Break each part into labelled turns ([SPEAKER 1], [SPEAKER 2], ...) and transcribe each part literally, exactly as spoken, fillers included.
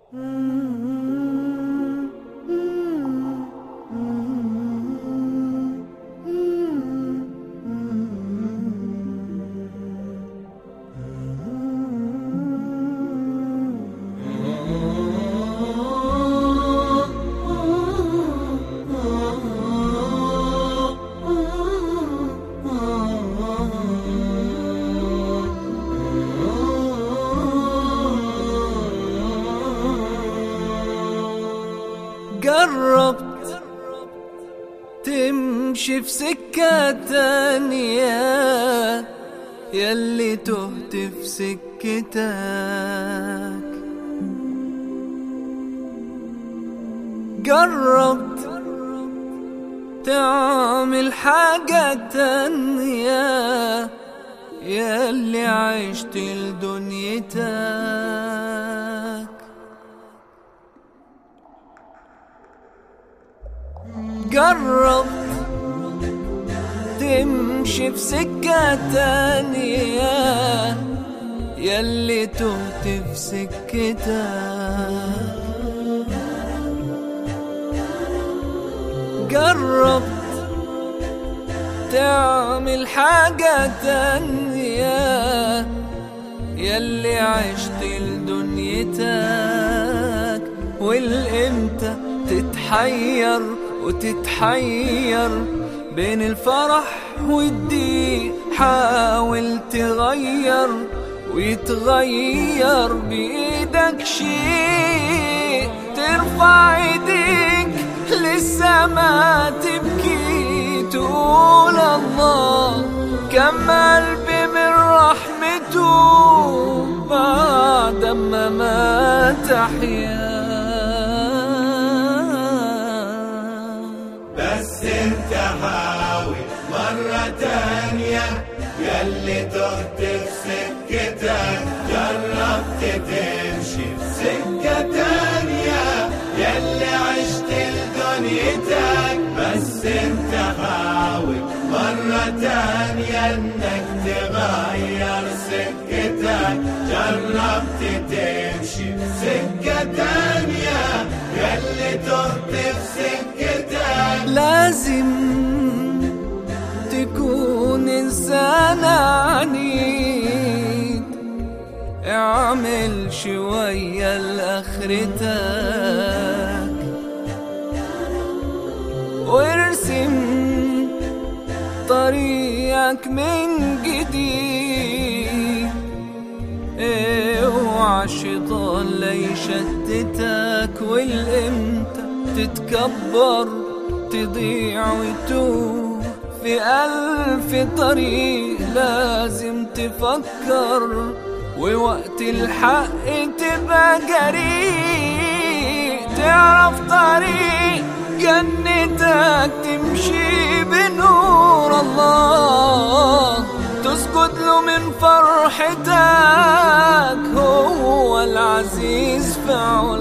[SPEAKER 1] جربت تمشي في سكة تانية، ياللي تهت في سكتك. جربت تعمل حاجة تانية، ياللي عشت لدنيتك. جربت تمشي في سكة تانية، ياللي تهت في سكتك. جربت تعمل حاجة تانية، ياللي عشت لدنيتك. والامتى تتحير وتتحير بين الفرح والضيق، حاول تغير ويتغير بإيدك شيء. ترفع ايديك للسما تبكي، تقول الله كم قلبي من رحمته بعد ما مات أحيا.
[SPEAKER 2] بس انت حاول مرة تانية، ياللي تهت في سكتك. جربت تمشي في سكة تانية، ياللي عشت لدنيتك. بس انت حاول مرة تانية انك تغير سكتك. جربت تمشي في سكة تانية، ياللي تهت في سكتك.
[SPEAKER 1] لازم تكون إنسان عنيد، اعمل شوية لآخرتك، وارسم طريقك من جديد. اوعى الشيطان لا يشتتك، والامتى تتكبر تضيع وتوه في ألف طريق. لازم تفكر ووقت الحق تبقى جريء. تعرف طريق جنتك تمشي بنور الله، تسجد له من فرحتك، هو العزيز في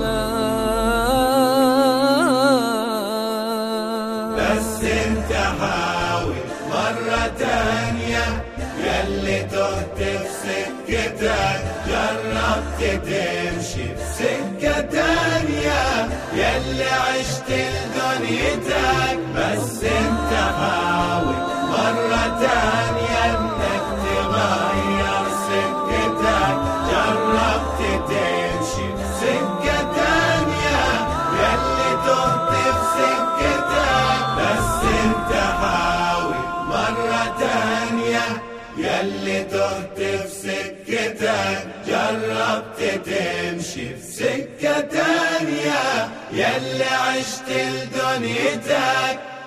[SPEAKER 1] علاه.
[SPEAKER 2] بس انت حاول مرة تانية، ياللي تهت في سكتك. جربت تمشي في سكة تانية، ياللي عشت لدنيتك. بس انت حاول مرة تانية انك تغير سكتك. جربت تمشي في سكة تانية، ياللي تهت في سكتك. بس انت حاول مرة تانية، ياللي تهت في سكتك. جربت تمشي في سكة تانية، ياللي عشت لدنيتك.